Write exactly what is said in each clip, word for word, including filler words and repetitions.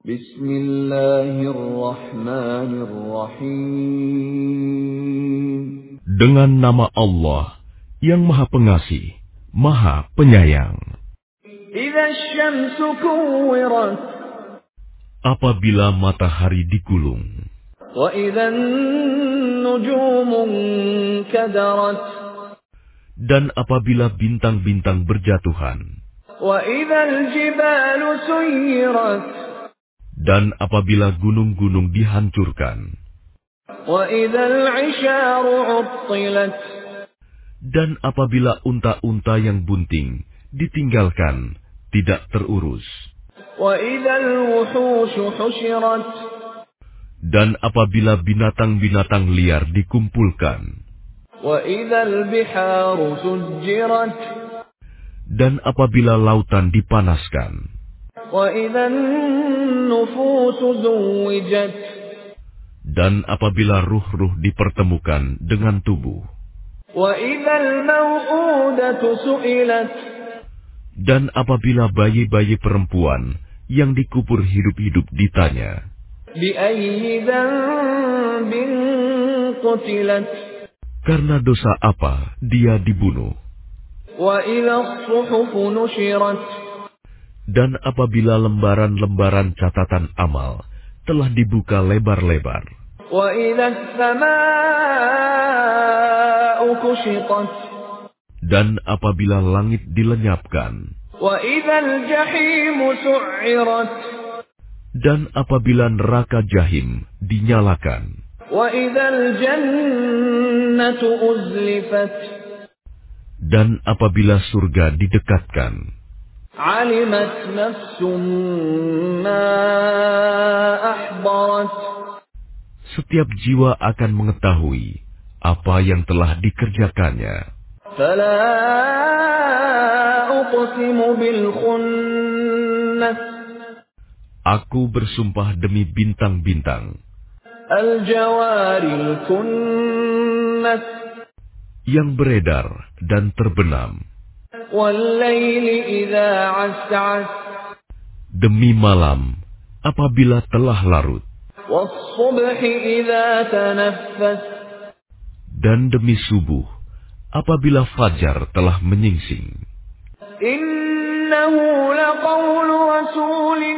Bismillahirrahmanirrahim. Dengan nama Allah yang Maha Pengasih, Maha Penyayang. Idza asy-syamsu kuwirat. Apabila matahari digulung. Wa idza an-nujumu kadarat. Dan apabila bintang-bintang berjatuhan. Wa idza al-jibalu suyirat. Dan apabila gunung-gunung dihancurkan. Wa idza al-'isharu 'uttilat. Dan apabila unta-unta yang bunting ditinggalkan, tidak terurus. Wa idza al-wuhushu husyirat. Dan apabila binatang-binatang liar dikumpulkan. Wa idza al-biharu sujjirat. Dan apabila lautan dipanaskan. Wa idza an-nufusu zuwijat. Dan apabila ruh-ruh dipertemukan dengan tubuh. Wa idza al-maw'udatu su'ilat. Dan apabila bayi-bayi perempuan yang dikubur hidup-hidup ditanya. Bi ayyi dhanbin qutilat. Karena dosa apa dia dibunuh. Wa idza as-suhufu nushirat. Dan apabila lembaran-lembaran catatan amal telah dibuka lebar-lebar. Wa idza as-samaa'u kushitat. Dan apabila langit dilenyapkan. Wa idza al-jahimu su'irat. Dan apabila neraka jahim dinyalakan. Wa idza al-jannatu uzlifat. Dan apabila surga didekatkan. Alimat nafsum ma ahdarat. Setiap jiwa akan mengetahui apa yang telah dikerjakannya. Fala uqsimu bil khunnas. Aku bersumpah demi bintang-bintang. Al-jawaril kunnas. Yang beredar dan terbenam. Wal-laili idza 'as'as. Demi malam apabila telah larut. Was-subhi idza tanaffas. Dan demi subuh apabila fajar telah menyingsing. Innahu laqawlu rasulin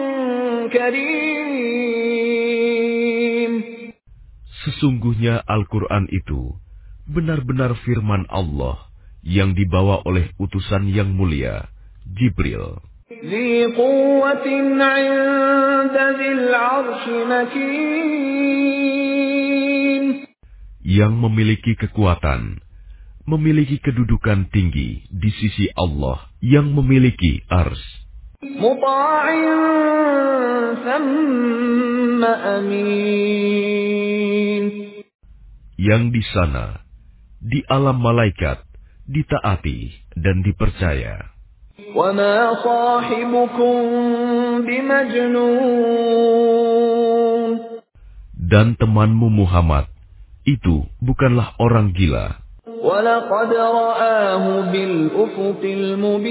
karim. Sesungguhnya Al-Quran itu benar-benar firman Allah yang dibawa oleh utusan yang mulia, Jibril. Dzi quwwatin 'inda dzil 'arsy makin. Yang memiliki kekuatan, memiliki kedudukan tinggi di sisi Allah yang memiliki ars. Muta'in thamma amin. Yang di sana, di alam malaikat, ditaati dan dipercaya. Wa ma sahibukum bimajnun. Dan temanmu Muhammad itu bukanlah orang gila. Wa laqad ra'ahu bil ufuqil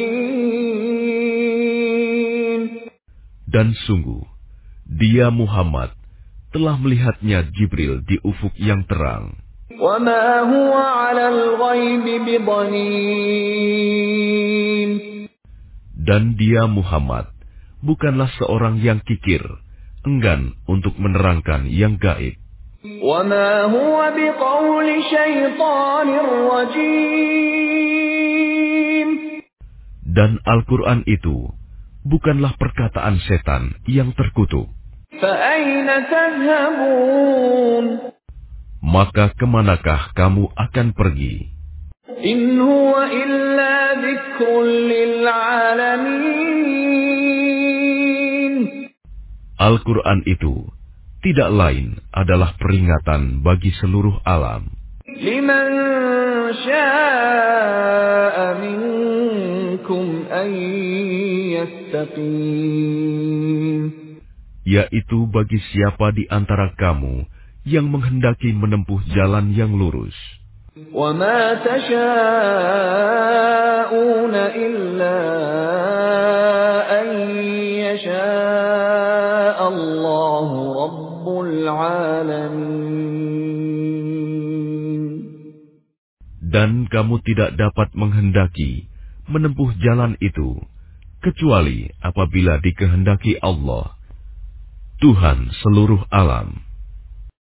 mubin. Dan sungguh, dia Muhammad telah melihatnya Jibril di ufuk yang terang. Wa ma huwa 'alal ghaibi bidhanin. Dan dia Muhammad bukanlah seorang yang kikir, enggan untuk menerangkan yang gaib. Wa ma huwa biqauli syaitanir rajim. Dan Al-Quran itu bukanlah perkataan setan yang terkutuk. Fa aina tadhhabun? Maka kemanakah kamu akan pergi? In huwa illa dzikrun lil alamin. Al-Quran itu tidak lain adalah peringatan bagi seluruh alam. Liman syaa'a minkum an yastaqim. Yaitu bagi siapa di antara kamu yang menghendaki menempuh jalan yang lurus. وَمَا تَشَاءُونَ إِلَّا أَن يَشَاءَ الله رب العالمين. Dan kamu tidak dapat menghendaki menempuh jalan itu, kecuali apabila dikehendaki Allah, Tuhan seluruh alam.